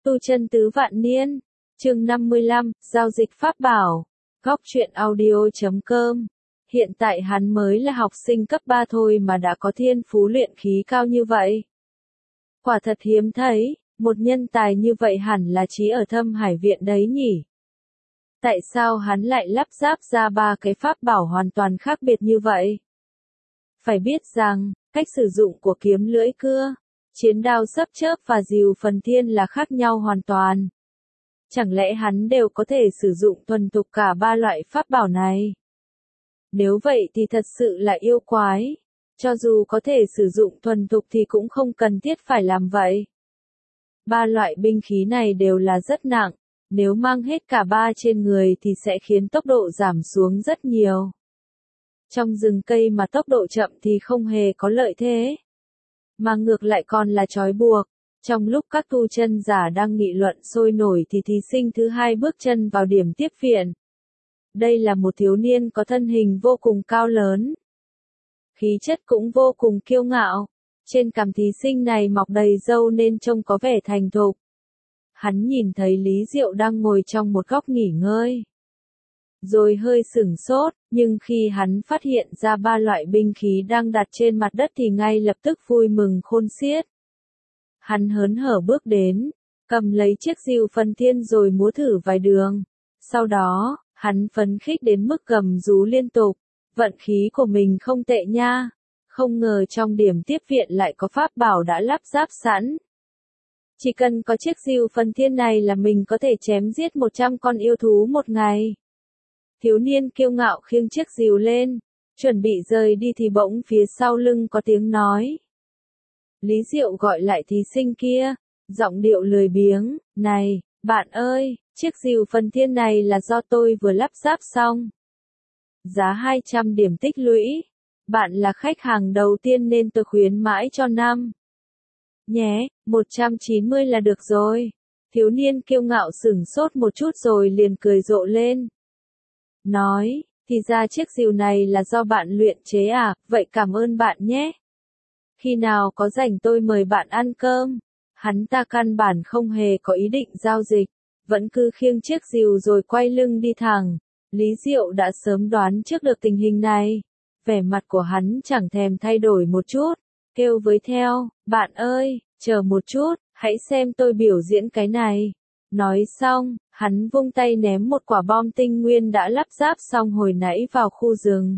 Tu chân tứ vạn niên, chương 55, giao dịch pháp bảo, góc truyện audio.com. Hiện tại hắn mới là học sinh cấp 3 thôi mà đã có thiên phú luyện khí cao như vậy. Quả thật hiếm thấy, một nhân tài như vậy hẳn là chỉ ở Thâm Hải Viện đấy nhỉ. Tại sao hắn lại lắp ráp ra ba cái pháp bảo hoàn toàn khác biệt như vậy? Phải biết rằng, cách sử dụng của kiếm lưỡi cưa, chiến đao sấp chớp và dìu phần thiên là khác nhau hoàn toàn. Chẳng lẽ hắn đều có thể sử dụng thuần thục cả ba loại pháp bảo này? Nếu vậy thì thật sự là yêu quái. Cho dù có thể sử dụng thuần thục thì cũng không cần thiết phải làm vậy. Ba loại binh khí này đều là rất nặng, nếu mang hết cả ba trên người thì sẽ khiến tốc độ giảm xuống rất nhiều. Trong rừng cây mà tốc độ chậm thì không hề có lợi thế, mà ngược lại còn là trói buộc. Trong lúc các tu chân giả đang nghị luận sôi nổi thì thí sinh thứ hai bước chân vào điểm tiếp viện. Đây là một thiếu niên có thân hình vô cùng cao lớn, khí chất cũng vô cùng kiêu ngạo. Trên cằm thí sinh này mọc đầy râu nên trông có vẻ thành thục. Hắn nhìn thấy Lý Diệu đang ngồi trong một góc nghỉ ngơi, rồi hơi sửng sốt, nhưng khi hắn phát hiện ra ba loại binh khí đang đặt trên mặt đất thì ngay lập tức vui mừng khôn xiết. Hắn hớn hở bước đến, cầm lấy chiếc dìu phần thiên rồi múa thử vài đường. Sau đó, hắn phấn khích đến mức gầm rú liên tục. Vận khí của mình không tệ nha. Không ngờ trong điểm tiếp viện lại có pháp bảo đã lắp ráp sẵn. Chỉ cần có chiếc dìu phần thiên này là mình có thể chém giết 100 con yêu thú một ngày. Thiếu niên kiêu ngạo khiêng chiếc dìu lên, chuẩn bị rời đi thì bỗng phía sau lưng có tiếng nói. Lý Diệu gọi lại thí sinh kia, giọng điệu lười biếng, này, bạn ơi, chiếc dìu phần thiên này là do tôi vừa lắp ráp xong. Giá 200 điểm tích lũy, bạn là khách hàng đầu tiên nên tôi khuyến mãi cho 5. Nhé, 190 là được rồi. Thiếu niên kiêu ngạo sửng sốt một chút rồi liền cười rộ lên. Nói, thì ra chiếc dìu này là do bạn luyện chế à, vậy cảm ơn bạn nhé. Khi nào có rảnh tôi mời bạn ăn cơm. Hắn ta căn bản không hề có ý định giao dịch, vẫn cứ khiêng chiếc dìu rồi quay lưng đi thẳng. Lý Diệu đã sớm đoán trước được tình hình này. Vẻ mặt của hắn chẳng thèm thay đổi một chút, kêu với theo, bạn ơi, chờ một chút, hãy xem tôi biểu diễn cái này. Nói xong, hắn vung tay ném một quả bom tinh nguyên đã lắp ráp xong hồi nãy vào khu rừng.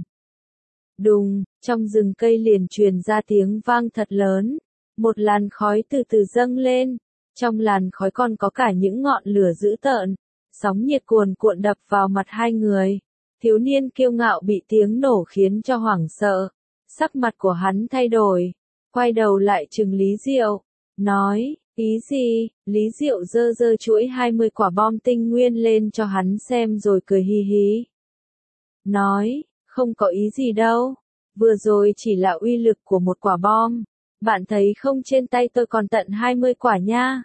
Đùng, trong rừng cây liền truyền ra tiếng vang thật lớn. Một làn khói từ từ dâng lên. Trong làn khói còn có cả những ngọn lửa dữ tợn. Sóng nhiệt cuồn cuộn đập vào mặt hai người. Thiếu niên kiêu ngạo bị tiếng nổ khiến cho hoảng sợ. Sắc mặt của hắn thay đổi. Quay đầu lại trừng Lý Diệu. Nói, ý gì? Lý Diệu giơ giơ chuỗi 20 quả bom tinh nguyên lên cho hắn xem rồi cười hi hí. Nói, không có ý gì đâu. Vừa rồi chỉ là uy lực của một quả bom. Bạn thấy không, trên tay tôi còn tận 20 quả nha.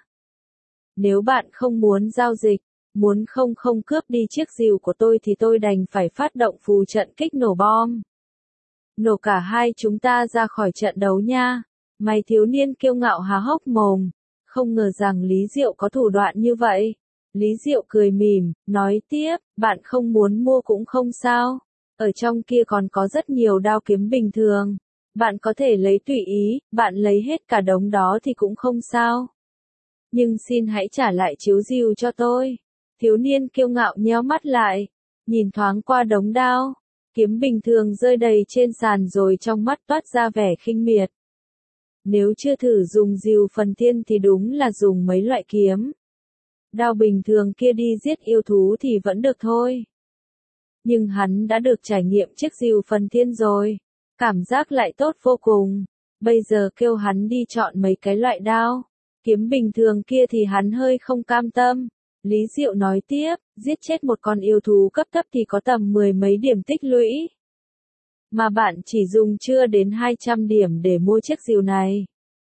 Nếu bạn không muốn giao dịch, muốn không cướp đi chiếc dìu của tôi thì tôi đành phải phát động phù trận kích nổ bom. Nổ cả hai chúng ta ra khỏi trận đấu nha. Mày thiếu niên kiêu ngạo há hốc mồm. Không ngờ rằng Lý Diệu có thủ đoạn như vậy. Lý Diệu cười mỉm, nói tiếp, bạn không muốn mua cũng không sao. Ở trong kia còn có rất nhiều đao kiếm bình thường. Bạn có thể lấy tùy ý, bạn lấy hết cả đống đó thì cũng không sao. Nhưng xin hãy trả lại chiếu dìu cho tôi. Thiếu niên kiêu ngạo nheo mắt lại, nhìn thoáng qua đống đao, kiếm bình thường rơi đầy trên sàn rồi trong mắt toát ra vẻ khinh miệt. Nếu chưa thử dùng dìu phần thiên thì đúng là dùng mấy loại kiếm. Đao bình thường kia đi giết yêu thú thì vẫn được thôi. Nhưng hắn đã được trải nghiệm chiếc dìu phần thiên rồi, cảm giác lại tốt vô cùng. Bây giờ kêu hắn đi chọn mấy cái loại đao, kiếm bình thường kia thì hắn hơi không cam tâm. Lý Diệu nói tiếp, giết chết một con yêu thú cấp thấp thì có tầm 10 mấy điểm tích lũy. Mà bạn chỉ dùng chưa đến 200 điểm để mua chiếc dìu này.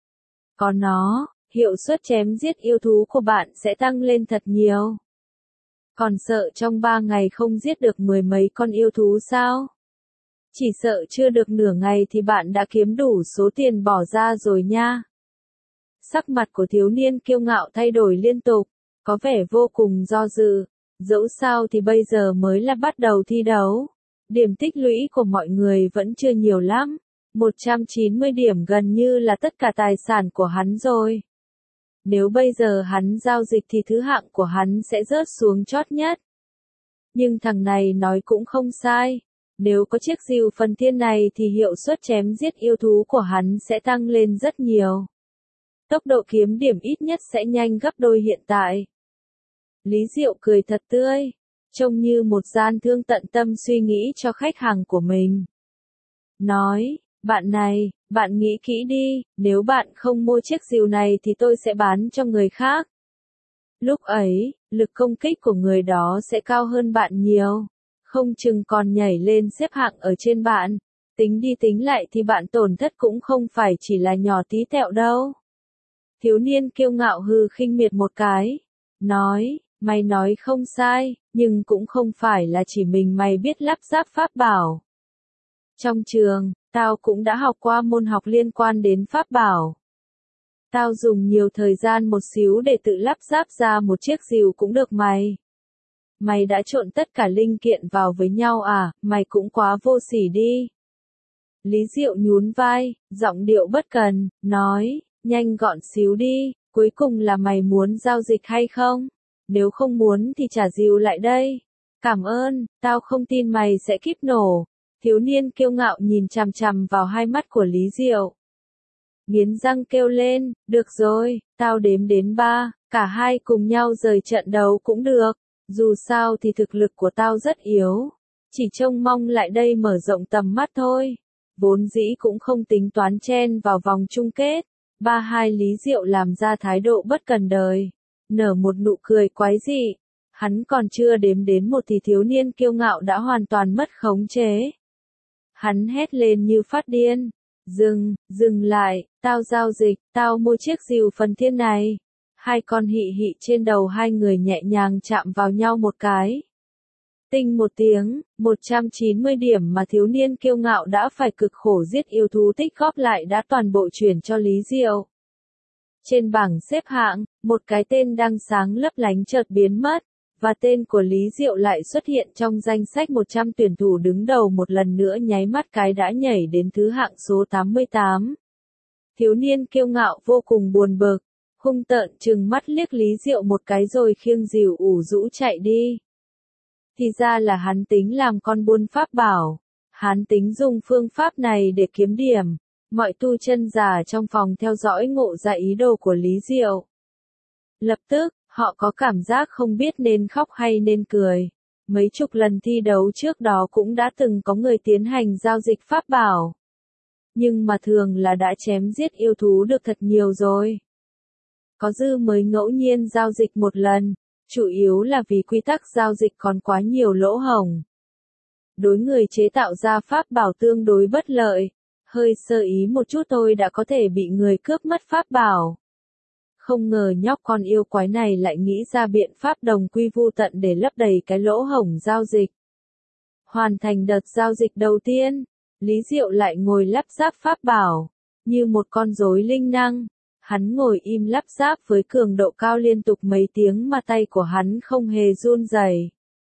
Có nó, hiệu suất chém giết yêu thú của bạn sẽ tăng lên thật nhiều. Còn sợ trong 3 ngày không giết được 10 mấy con yêu thú sao? Chỉ sợ chưa được nửa ngày thì bạn đã kiếm đủ số tiền bỏ ra rồi nha. Sắc mặt của thiếu niên kiêu ngạo thay đổi liên tục, có vẻ vô cùng do dự. Dẫu sao thì bây giờ mới là bắt đầu thi đấu. Điểm tích lũy của mọi người vẫn chưa nhiều lắm. 190 điểm gần như là tất cả tài sản của hắn rồi. Nếu bây giờ hắn giao dịch thì thứ hạng của hắn sẽ rớt xuống chót nhất. Nhưng thằng này nói cũng không sai. Nếu có chiếc rìu phần thiên này thì hiệu suất chém giết yêu thú của hắn sẽ tăng lên rất nhiều. Tốc độ kiếm điểm ít nhất sẽ nhanh gấp đôi hiện tại. Lý Diệu cười thật tươi, trông như một gian thương tận tâm suy nghĩ cho khách hàng của mình. Nói, bạn này, bạn nghĩ kỹ đi, nếu bạn không mua chiếc rìu này thì tôi sẽ bán cho người khác. Lúc ấy, lực công kích của người đó sẽ cao hơn bạn nhiều, không chừng còn nhảy lên xếp hạng ở trên bạn. Tính đi tính lại thì bạn tổn thất cũng không phải chỉ là nhỏ tí tẹo đâu. Thiếu niên kiêu ngạo hừ khinh miệt một cái, nói, mày nói không sai, nhưng cũng không phải là chỉ mình mày biết lắp ráp pháp bảo. Trong trường, tao cũng đã học qua môn học liên quan đến pháp bảo. Tao dùng nhiều thời gian một xíu để tự lắp ráp ra một chiếc rìu cũng được mày. Mày đã trộn tất cả linh kiện vào với nhau à, mày cũng quá vô sỉ đi. Lý Diệu nhún vai, giọng điệu bất cần, nói, nhanh gọn xíu đi, cuối cùng là mày muốn giao dịch hay không? Nếu không muốn thì trả rìu lại đây. Cảm ơn, tao không tin mày sẽ kíp nổ. Thiếu niên kiêu ngạo nhìn chằm chằm vào hai mắt của Lý Diệu. Nghiến răng kêu lên, được rồi, tao đếm đến 3, cả hai cùng nhau rời trận đấu cũng được. Dù sao thì thực lực của tao rất yếu. Chỉ trông mong lại đây mở rộng tầm mắt thôi. Vốn dĩ cũng không tính toán chen vào vòng chung kết. 3-2 Lý Diệu làm ra thái độ bất cần đời. Nở một nụ cười quái dị. Hắn còn chưa đếm đến một thì thiếu niên kiêu ngạo đã hoàn toàn mất khống chế. Hắn hét lên như phát điên. Dừng lại, tao giao dịch, tao mua chiếc rìu phần thiên này. Hai con hị hị trên đầu hai người nhẹ nhàng chạm vào nhau một cái. Tinh một tiếng, 190 điểm mà thiếu niên kiêu ngạo đã phải cực khổ giết yêu thú tích góp lại đã toàn bộ chuyển cho Lý Diệu. Trên bảng xếp hạng, một cái tên đang sáng lấp lánh chợt biến mất, và tên của Lý Diệu lại xuất hiện trong danh sách 100 tuyển thủ đứng đầu một lần nữa nháy mắt cái đã nhảy đến thứ hạng số 88. Thiếu niên kiêu ngạo vô cùng buồn bực, hung tợn trừng mắt liếc Lý Diệu một cái rồi khiêng rìu ủ rũ chạy đi. Thì ra là hắn tính làm con buôn pháp bảo. Hắn tính dùng phương pháp này để kiếm điểm. Mọi tu chân giả trong phòng theo dõi ngộ ra ý đồ của Lý Diệu. Lập tức, họ có cảm giác không biết nên khóc hay nên cười. Mấy chục lần thi đấu trước đó cũng đã từng có người tiến hành giao dịch pháp bảo. Nhưng mà thường là đã chém giết yêu thú được thật nhiều rồi. Có dư mới ngẫu nhiên giao dịch một lần, chủ yếu là vì quy tắc giao dịch còn quá nhiều lỗ hổng. Đối người chế tạo ra pháp bảo tương đối bất lợi, hơi sơ ý một chút thôi đã có thể bị người cướp mất pháp bảo. Không ngờ nhóc con yêu quái này lại nghĩ ra biện pháp đồng quy vu tận để lấp đầy cái lỗ hổng giao dịch. Hoàn thành đợt giao dịch đầu tiên, Lý Diệu lại ngồi lắp ráp pháp bảo, như một con rối linh năng. Hắn ngồi im lắp ráp với cường độ cao liên tục mấy tiếng mà tay của hắn không hề run rẩy.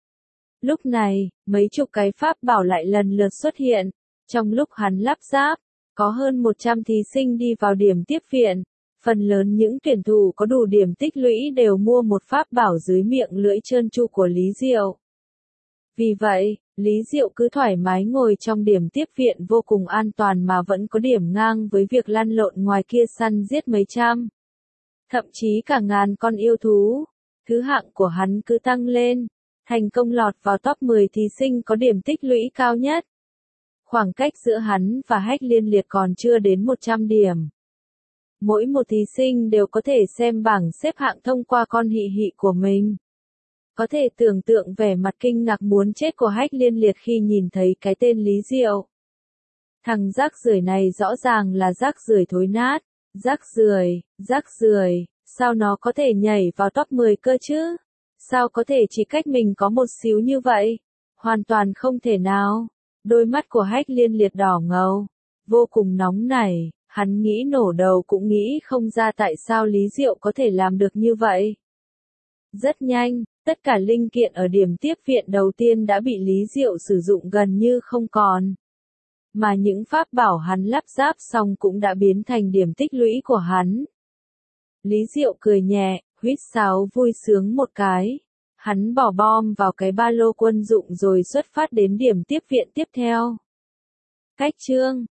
Lúc này, mấy chục cái pháp bảo lại lần lượt xuất hiện. Trong lúc hắn lắp ráp, có hơn 100 thí sinh đi vào điểm tiếp viện. Phần lớn những tuyển thủ có đủ điểm tích lũy đều mua một pháp bảo dưới miệng lưỡi trơn tru của Lý Diệu. Vì vậy, Lý Diệu cứ thoải mái ngồi trong điểm tiếp viện vô cùng an toàn mà vẫn có điểm ngang với việc lăn lộn ngoài kia săn giết mấy trăm. Thậm chí cả ngàn con yêu thú. Thứ hạng của hắn cứ tăng lên, thành công lọt vào top 10 thí sinh có điểm tích lũy cao nhất. Khoảng cách giữa hắn và Hách Liên Liệt còn chưa đến 100 điểm. Mỗi một thí sinh đều có thể xem bảng xếp hạng thông qua con hị hị của mình. Có thể tưởng tượng vẻ mặt kinh ngạc muốn chết của Hách Liên Liệt khi nhìn thấy cái tên Lý Diệu. Thằng rác rưởi này rõ ràng là rác rưởi thối nát. Rác rưởi, sao nó có thể nhảy vào top 10 cơ chứ? Sao có thể chỉ cách mình có một xíu như vậy? Hoàn toàn không thể nào. Đôi mắt của Hách Liên Liệt đỏ ngầu, vô cùng nóng nảy. Hắn nghĩ nổ đầu cũng nghĩ không ra tại sao Lý Diệu có thể làm được như vậy. Rất nhanh, tất cả linh kiện ở điểm tiếp viện đầu tiên đã bị Lý Diệu sử dụng gần như không còn. Mà những pháp bảo hắn lắp ráp xong cũng đã biến thành điểm tích lũy của hắn. Lý Diệu cười nhẹ, huýt sáo vui sướng một cái. Hắn bỏ bom vào cái ba lô quân dụng rồi xuất phát đến điểm tiếp viện tiếp theo. Cách chương